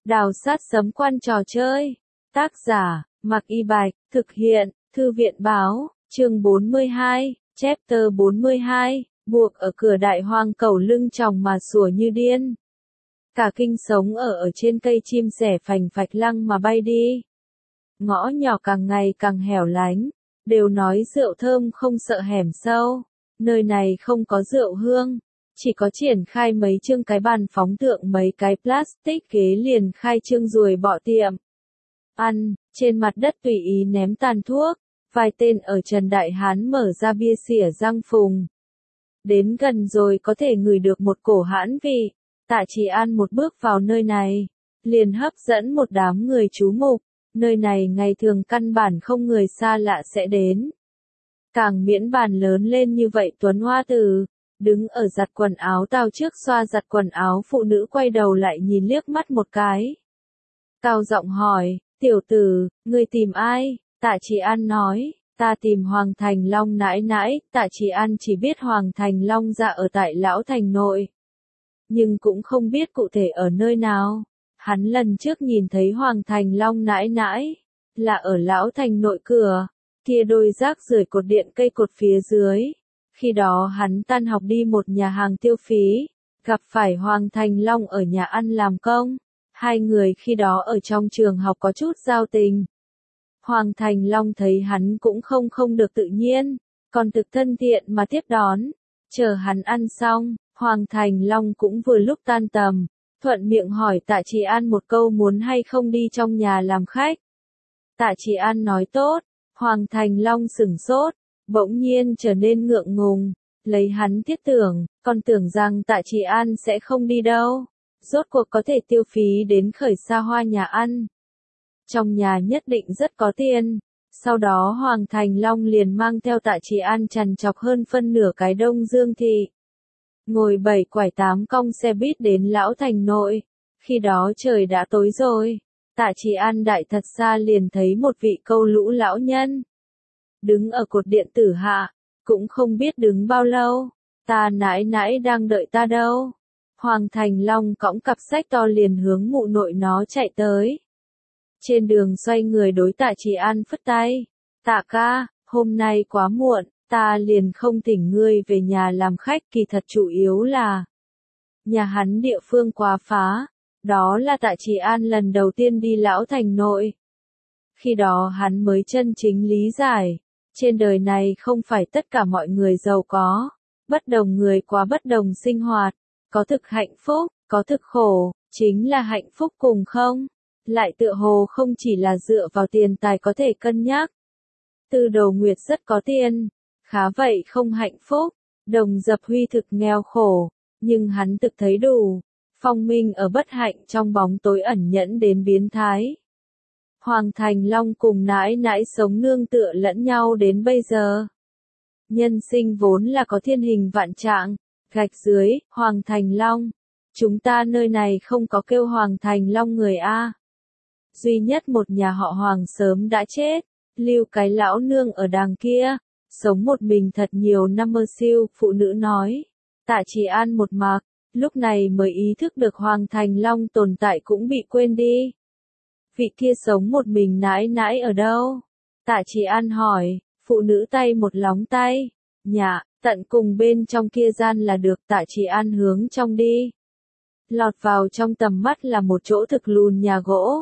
Đào sát sấm quan trò chơi. Tác giả, Mạc Y Bạch, thực hiện, Thư viện báo, chương 42, chapter 42, buộc ở cửa đại hoang cẩu lưng chòng mà sủa như điên. Cả kinh sống ở trên cây chim sẻ phành phạch lăng mà bay đi. Ngõ nhỏ càng ngày càng hẻo lánh, đều nói rượu thơm không sợ hẻm sâu, nơi này không có rượu hương. Chỉ có triển khai mấy chương cái bàn phóng tượng mấy cái plastic ghế liền khai trương ruồi bọ tiệm. Ăn, trên mặt đất tùy ý ném tàn thuốc, vài tên ở Trần Đại Hán mở ra bia xỉa răng phùng. Đến gần rồi có thể ngửi được một cổ hãn vị, Tạ Trì An một bước vào nơi này, liền hấp dẫn một đám người chú mục, nơi này ngày thường căn bản không người xa lạ sẽ đến. Càng miễn bàn lớn lên như vậy Tuấn Hoa Tử, đứng ở giặt quần áo tao trước xoa giặt quần áo phụ nữ quay đầu lại nhìn liếc mắt một cái. Cao giọng hỏi, tiểu tử, ngươi tìm ai? Tạ Trì An nói, ta tìm Hoàng Thành Long nãi nãi. Tạ Trì An chỉ biết Hoàng Thành Long dạ ở tại Lão Thành nội, nhưng cũng không biết cụ thể ở nơi nào. Hắn lần trước nhìn thấy Hoàng Thành Long nãi nãi, là ở Lão Thành nội cửa, kia đôi rác rưởi cột điện cây cột phía dưới. Khi đó hắn tan học đi một nhà hàng tiêu phí, gặp phải Hoàng Thành Long ở nhà ăn làm công. Hai người khi đó ở trong trường học có chút giao tình. Hoàng Thành Long thấy hắn cũng không được tự nhiên, còn thực thân thiện mà tiếp đón. Chờ hắn ăn xong, Hoàng Thành Long cũng vừa lúc tan tầm, thuận miệng hỏi Tạ Trì An một câu muốn hay không đi trong nhà làm khách. Tạ Trì An nói tốt, Hoàng Thành Long sửng sốt, bỗng nhiên trở nên ngượng ngùng, lấy hắn thiết tưởng, còn tưởng rằng Tạ Trì An sẽ không đi đâu. Rốt cuộc có thể tiêu phí đến khởi xa hoa nhà ăn. Trong nhà nhất định rất có tiền. Sau đó Hoàng Thành Long liền mang theo Tạ Trì An trằn trọc hơn phân nửa cái Đông Dương thị. Ngồi 7 quải 8 cong xe buýt đến Lão Thành nội. Khi đó trời đã tối rồi. Tạ Trì An đại thật xa liền thấy một vị câu lũ lão nhân. Đứng ở cột điện tử hạ, cũng không biết đứng bao lâu. Ta nãi nãi đang đợi ta đâu. Hoàng Thành Long cõng cặp sách to liền hướng mụ nội nó chạy tới. Trên đường xoay người đối Tạ Trì An phất tay. Tạ ca, hôm nay quá muộn, ta liền không thỉnh ngươi về nhà làm khách, kỳ thật chủ yếu là nhà hắn địa phương quá phá. Đó là Tạ Trì An lần đầu tiên đi Lão Thành nội. Khi đó hắn mới chân chính lý giải, trên đời này không phải tất cả mọi người giàu có, bất đồng người quá bất đồng sinh hoạt, có thực hạnh phúc, có thực khổ, chính là hạnh phúc cùng không, lại tựa hồ không chỉ là dựa vào tiền tài có thể cân nhắc. Tư Đồ Nguyệt rất có tiền, khá vậy không hạnh phúc, Đồng Dập Huy thực nghèo khổ, nhưng hắn thực thấy đủ. Phong Minh ở bất hạnh trong bóng tối ẩn nhẫn đến biến thái. Hoàng Thành Long cùng nãi nãi sống nương tựa lẫn nhau đến bây giờ. Nhân sinh vốn là có thiên hình vạn trạng. Gạch dưới, Hoàng Thành Long. Chúng ta nơi này không có kêu Hoàng Thành Long người A. Duy nhất một nhà họ Hoàng sớm đã chết. Lưu cái lão nương ở đàng kia. Sống một mình thật nhiều năm mơ siêu, phụ nữ nói. Tạ Trì An một mạc. Lúc này mới ý thức được Hoàng Thành Long tồn tại cũng bị quên đi. Vị kia sống một mình nãi nãi ở đâu? Tạ Trì An hỏi, phụ nữ tay một lóng tay. Nhà, tận cùng bên trong kia gian là được. Tạ Trì An hướng trong đi. Lọt vào trong tầm mắt là một chỗ thực lùn nhà gỗ.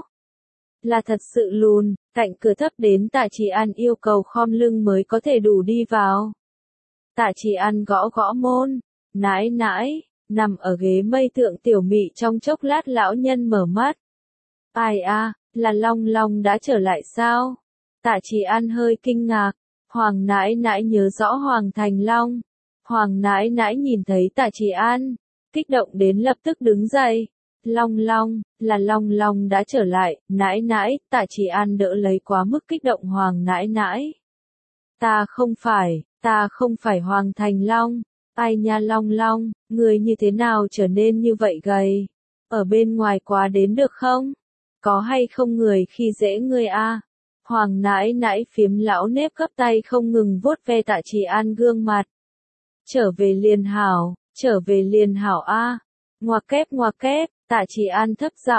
Là thật sự lùn, cạnh cửa thấp đến Tạ Trì An yêu cầu khom lưng mới có thể đủ đi vào. Tạ Trì An gõ gõ môn, nãi nãi. Nằm ở ghế mây thượng tiểu mị trong chốc lát lão nhân mở mắt. Ai a, là Long Long đã trở lại sao? Tạ Trì An hơi kinh ngạc. Hoàng nãi nãi nhớ rõ Hoàng Thành Long. Hoàng nãi nãi nhìn thấy Tạ Trì An, kích động đến lập tức đứng dậy. Long Long, là Long Long đã trở lại, nãi nãi. Tạ Trì An đỡ lấy quá mức kích động Hoàng nãi nãi. Ta không phải Hoàng Thành Long. Ai nha Long Long, người như thế nào trở nên như vậy gầy? Ở bên ngoài quá đến được không? Có hay không người khi dễ ngươi a? Hoàng nãi nãi phiếm lão nếp gấp tay không ngừng vuốt ve Tạ Trì An gương mặt. Trở về liền hảo a. Ngoặc kép, Tạ Trì An thấp giọng,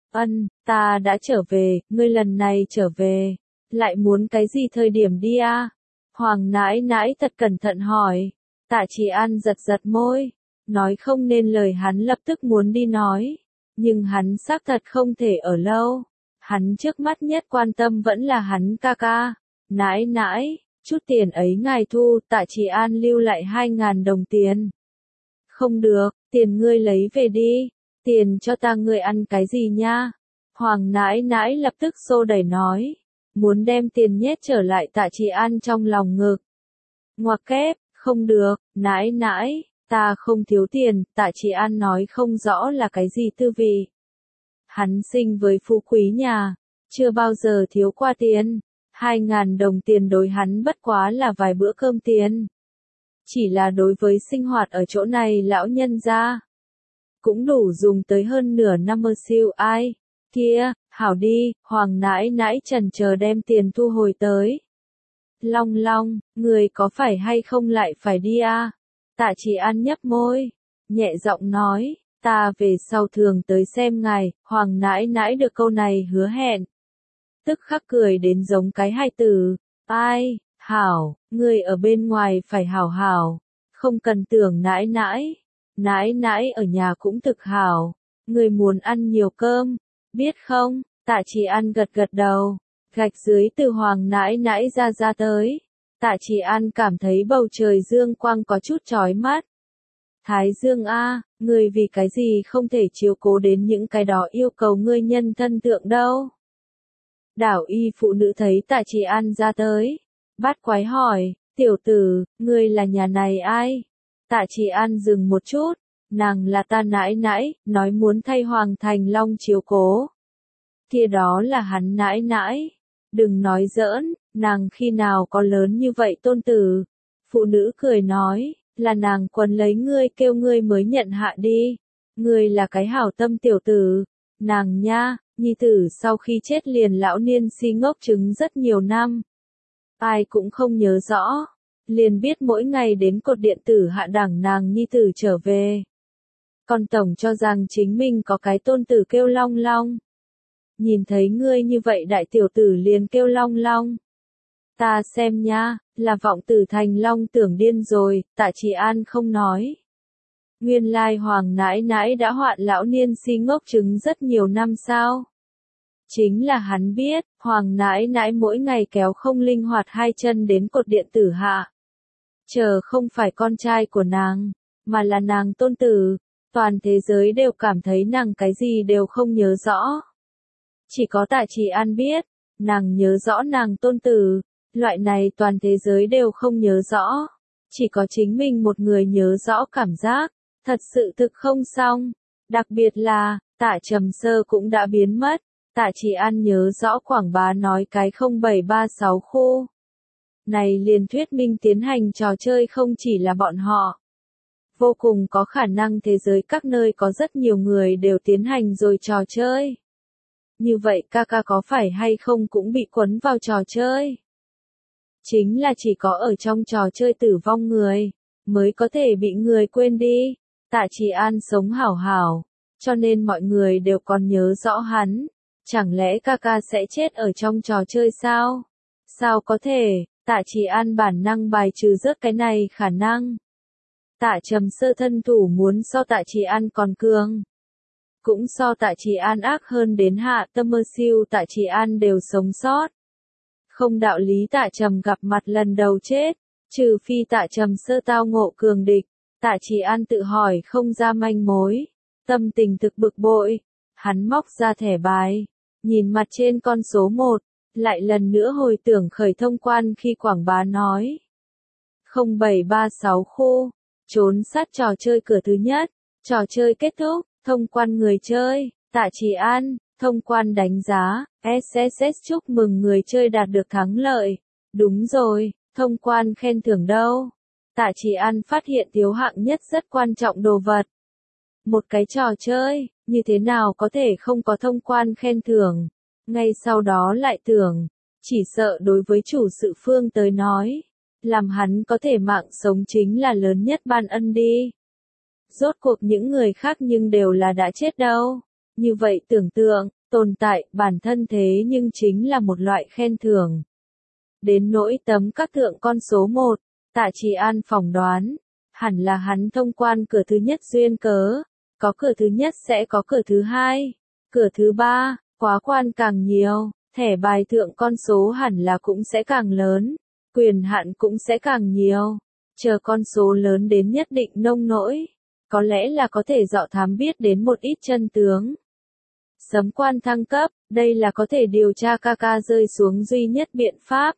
Ta đã trở về, ngươi lần này trở về. Lại muốn cái gì thời điểm đi à? Hoàng nãi nãi thật cẩn thận hỏi. Tạ Trì An giật giật môi. Nói không nên lời, hắn lập tức muốn đi nói. Nhưng hắn xác thật không thể ở lâu. Hắn trước mắt nhất quan tâm vẫn là hắn ca ca. Nãi nãi, chút tiền ấy ngài thu. Tạ Trì An lưu lại 2.000 đồng tiền. Không được, tiền ngươi lấy về đi. Tiền cho ta, ngươi ăn cái gì nha? Hoàng nãi nãi lập tức xô đẩy nói. Muốn đem tiền nhét trở lại Tạ Trì An trong lòng ngực. Ngoặc kép, không được, nãi nãi, ta không thiếu tiền. Tạ Trì An nói không rõ là cái gì tư vị. Hắn sinh với phú quý nhà, chưa bao giờ thiếu qua tiền. 2.000 đồng tiền đối hắn bất quá là vài bữa cơm tiền. Chỉ là đối với sinh hoạt ở chỗ này lão nhân gia, cũng đủ dùng tới hơn nửa năm mơ siêu ai. Kia, hảo đi, Hoàng nãi nãi chần chờ đem tiền thu hồi tới. Long Long, người có phải hay không lại phải đi à? Tạ Trì An nhấp môi, nhẹ giọng nói, ta về sau thường tới xem ngài. Hoàng nãi nãi được câu này hứa hẹn, tức khắc cười đến giống cái hài tử. Ai, hảo, người ở bên ngoài phải hảo hảo, không cần tưởng nãi nãi. Nãi nãi ở nhà cũng thực hảo, người muốn ăn nhiều cơm, biết không? Tạ Trì An gật gật đầu, gạch dưới từ Hoàng nãi nãi ra tới. Tạ Trì An cảm thấy bầu trời dương quang có chút chói mắt. Thái Dương a, người vì cái gì không thể chiếu cố đến những cái đó yêu cầu ngươi nhân thân thượng đâu? Đảo y phụ nữ thấy Tạ Trì An ra tới, bát quái hỏi, tiểu tử, ngươi là nhà này ai? Tạ Trì An dừng một chút, nàng là ta nãi nãi, nói muốn thay Hoàng Thành Long chiếu cố. Kia đó là hắn nãi nãi, đừng nói giỡn, nàng khi nào có lớn như vậy tôn tử. Phụ nữ cười nói, là nàng quấn lấy ngươi kêu ngươi mới nhận hạ đi. Ngươi là cái hảo tâm tiểu tử. Nàng nha, nhi tử sau khi chết liền lão niên si ngốc chứng rất nhiều năm. Ai cũng không nhớ rõ. Liền biết mỗi ngày đến cột điện tử hạ đẳng nàng nhi tử trở về. Còn tổng cho rằng chính mình có cái tôn tử kêu Long Long. Nhìn thấy ngươi như vậy đại tiểu tử liền kêu Long Long. Ta xem nha, là vọng tử thành long tưởng điên rồi. Tạ Trì An không nói. Nguyên lai Hoàng nãi nãi đã hoạn lão niên si ngốc chứng rất nhiều năm sao? Chính là hắn biết, Hoàng nãi nãi mỗi ngày kéo không linh hoạt hai chân đến cột điện tử hạ. Chờ không phải con trai của nàng, mà là nàng tôn tử. Toàn thế giới đều cảm thấy nàng cái gì đều không nhớ rõ. Chỉ có Tạ Trì An biết, nàng nhớ rõ nàng tôn tử. Loại này toàn thế giới đều không nhớ rõ. Chỉ có chính mình một người nhớ rõ cảm giác. Thật sự thực không xong. Đặc biệt là, Tạ Trầm Sơ cũng đã biến mất. Tạ Trì An nhớ rõ Quảng Bá nói cái 0736 khu. Này liền thuyết minh tiến hành trò chơi không chỉ là bọn họ. Vô cùng có khả năng thế giới các nơi có rất nhiều người đều tiến hành rồi trò chơi. Như vậy ca ca có phải hay không cũng bị quấn vào trò chơi? Chính là chỉ có ở trong trò chơi tử vong người, mới có thể bị người quên đi. Tạ Trì An sống hảo hảo, cho nên mọi người đều còn nhớ rõ hắn. Chẳng lẽ ca ca sẽ chết ở trong trò chơi sao? Sao có thể? Tạ Trì An bản năng bài trừ rớt cái này khả năng. Tạ Trầm Sơ thân thủ muốn so Tạ Trì An còn cường. Cũng so Tạ Trì An ác hơn đến hạ tâm mơ siêu Tạ Trì An đều sống sót. Không đạo lý Tạ Trầm gặp mặt lần đầu chết, trừ phi Tạ Trầm Sơ tao ngộ cường địch. Tạ Trì An tự hỏi không ra manh mối, tâm tình thực bực bội. Hắn móc ra thẻ bài, nhìn mặt trên con số 1, lại lần nữa hồi tưởng khởi thông quan khi Quảng Bá nói. 0736 khu, trốn sát trò chơi cửa thứ nhất, trò chơi kết thúc, thông quan người chơi, Tạ Trì An, thông quan đánh giá, SSS chúc mừng người chơi đạt được thắng lợi. Đúng rồi, thông quan khen thưởng đâu? Tạ Trì An phát hiện thiếu hạng nhất rất quan trọng đồ vật. Một cái trò chơi, như thế nào có thể không có thông quan khen thưởng? Ngay sau đó lại tưởng, chỉ sợ đối với chủ sự Phương tới nói, làm hắn có thể mạng sống chính là lớn nhất ban ân đi. Rốt cuộc những người khác nhưng đều là đã chết đâu. Như vậy tưởng tượng, Tồn tại bản thân thế nhưng chính là một loại khen thưởng. Đến nỗi tấm các thượng con số 1, Tạ Trì An phỏng đoán, hẳn là hắn thông quan cửa thứ nhất duyên cớ, có cửa thứ nhất sẽ có cửa thứ hai, cửa thứ ba, quá quan càng nhiều, thẻ bài thượng con số hẳn là cũng sẽ càng lớn, quyền hạn cũng sẽ càng nhiều, chờ con số lớn đến nhất định nông nỗi, có lẽ là có thể dọ thám biết đến một ít chân tướng. Sấm quan thăng cấp, đây là có thể điều tra ca ca rơi xuống duy nhất biện pháp.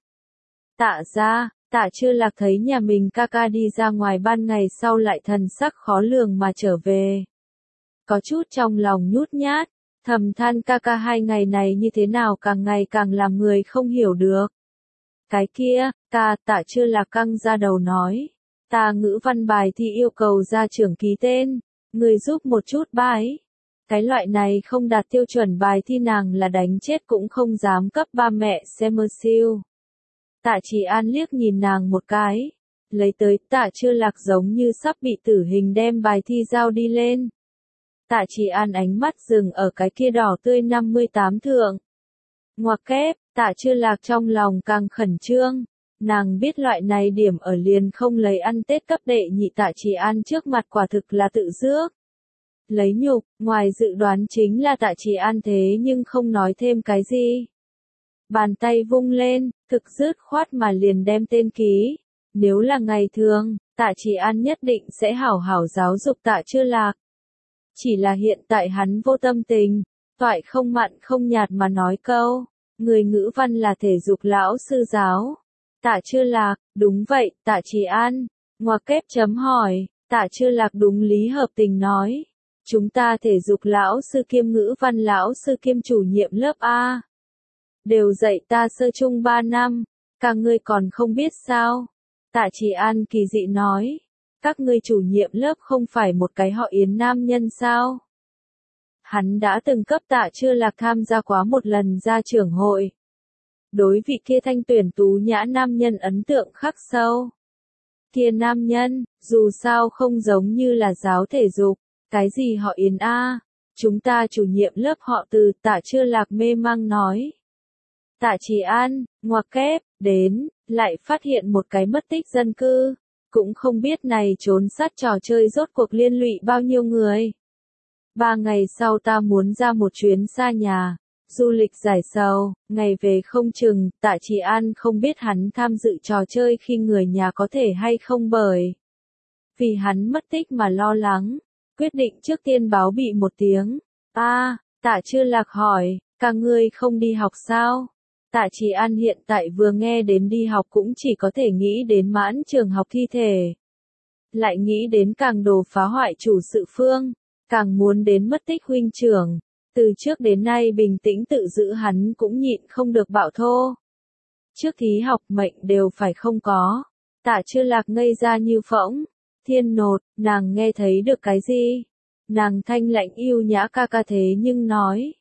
Tạ ra, Tạ Chưa Lạc thấy nhà mình ca ca đi ra ngoài ban ngày sau lại thần sắc khó lường mà trở về. Có chút trong lòng nhút nhát, thầm than ca ca 2 ngày này như thế nào càng ngày càng làm người không hiểu được. Cái kia, Tạ Chưa Lạc căng ra đầu nói, ta ngữ văn bài thi yêu cầu gia trưởng ký tên, người giúp một chút bái. Cái loại này không đạt tiêu chuẩn bài thi nàng là đánh chết cũng không dám cấp ba mẹ xem siêu. Tạ Trì An liếc nhìn nàng một cái, lấy tới Tạ Chưa Lạc giống như sắp bị tử hình đem bài thi giao đi lên. Tạ Trì An ánh mắt dừng ở cái kia đỏ tươi 58 thượng. Ngoặc kép, Tạ Chưa Lạc trong lòng càng khẩn trương, nàng biết loại này điểm ở liền không lấy ăn Tết cấp đệ nhị Tạ Trì An trước mặt quả thực là tự rước. Lấy nhục, ngoài dự đoán chính là Tạ Trì An thế nhưng không nói thêm cái gì. Bàn tay vung lên, thực dứt khoát mà liền đem tên ký. Nếu là ngày thường, Tạ Trì An nhất định sẽ hảo hảo giáo dục Tạ Chưa Lạc. Chỉ là hiện tại hắn vô tâm tình, toại không mặn không nhạt mà nói câu, người ngữ văn là thể dục lão sư giáo. Tạ Chưa Lạc, đúng vậy, Tạ Trì An, ngoặc kép chấm hỏi, Tạ Chưa Lạc đúng lý hợp tình nói. Chúng ta thể dục lão sư kiêm ngữ văn lão sư kiêm chủ nhiệm lớp A. Đều dạy ta sơ chung 3 năm, cả ngươi còn không biết sao. Tạ Trì An kỳ dị nói, các ngươi chủ nhiệm lớp không phải một cái họ Yến nam nhân sao? Hắn đã từng cấp Tạ Chưa Lạc tham gia quá một lần ra trưởng hội. Đối vị kia thanh tuyển tú nhã nam nhân ấn tượng khắc sâu. Kia nam nhân, dù sao không giống như là giáo thể dục. Cái gì họ Yến a? Chúng ta chủ nhiệm lớp họ Từ, Tạ Chưa Lạc mê mang nói. Tạ Trì An, ngoặc kép, đến, lại phát hiện một cái mất tích dân cư. Cũng không biết này trốn sát trò chơi rốt cuộc liên lụy bao nhiêu người. 3 ngày sau ta muốn ra một chuyến xa nhà, du lịch giải sầu, ngày về không chừng, Tạ Trì An không biết hắn tham dự trò chơi khi người nhà có thể hay không bởi. Vì hắn mất tích mà lo lắng. Quyết định trước tiên báo bị một tiếng. Tạ Chưa Lạc hỏi, cả ngươi không đi học sao? Tạ Trì An hiện tại vừa nghe đến đi học cũng chỉ có thể nghĩ đến mãn trường học thi thể. Lại nghĩ đến càng đồ phá hoại chủ sự phương, càng muốn đến mất tích huynh trưởng. Từ trước đến nay bình tĩnh tự giữ hắn cũng nhịn không được bạo thô. Trước thí học mệnh đều phải không có. Tạ Chưa Lạc ngây ra như phỗng. Thiên nột, nàng nghe thấy được cái gì? Nàng thanh lạnh yêu nhã ca ca thế nhưng nói.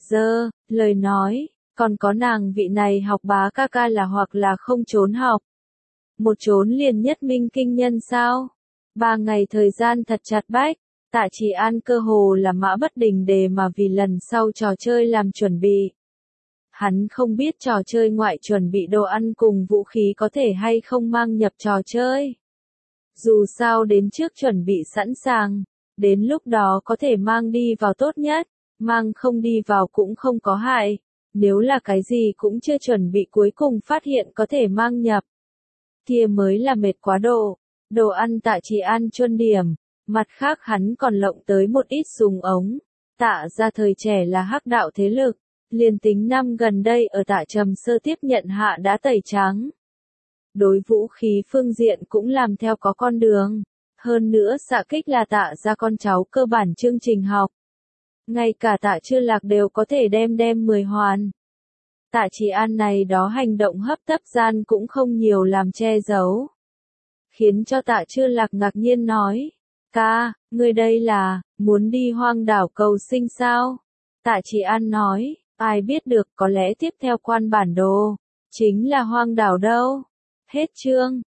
Lời nói, còn có nàng vị này học bá ca ca là hoặc là không trốn học. Một trốn liền nhất minh kinh nhân sao? 3 ngày thời gian thật chặt bách, Tạ Trì An cơ hồ là mã bất đình đề mà vì lần sau trò chơi làm chuẩn bị. Hắn không biết trò chơi ngoại chuẩn bị đồ ăn cùng vũ khí có thể hay không mang nhập trò chơi. Dù sao đến trước chuẩn bị sẵn sàng, đến lúc đó có thể mang đi vào tốt nhất, mang không đi vào cũng không có hại, nếu là cái gì cũng chưa chuẩn bị cuối cùng phát hiện có thể mang nhập. Kia mới là mệt quá độ, đồ ăn Tạ Trì An chuân điểm, mặt khác hắn còn lộng tới một ít súng ống. Tạ ra thời trẻ là hắc đạo thế lực, liền tính năm gần đây ở Tạ Trầm Sơ tiếp nhận hạ đã tẩy trắng. Đối vũ khí phương diện cũng làm theo có con đường. Hơn nữa xạ kích là Tạ ra con cháu cơ bản chương trình học. Ngay cả Tạ Chưa Lạc đều có thể đem 10 hoàn. Tạ Trì An này đó hành động hấp tấp gian cũng không nhiều làm che giấu. Khiến cho Tạ Chưa Lạc ngạc nhiên nói. Ca, ngươi đây là, muốn đi hoang đảo cầu sinh sao? Tạ Trì An nói, ai biết được có lẽ tiếp theo quan bản đồ, chính là hoang đảo đâu. Hết chương.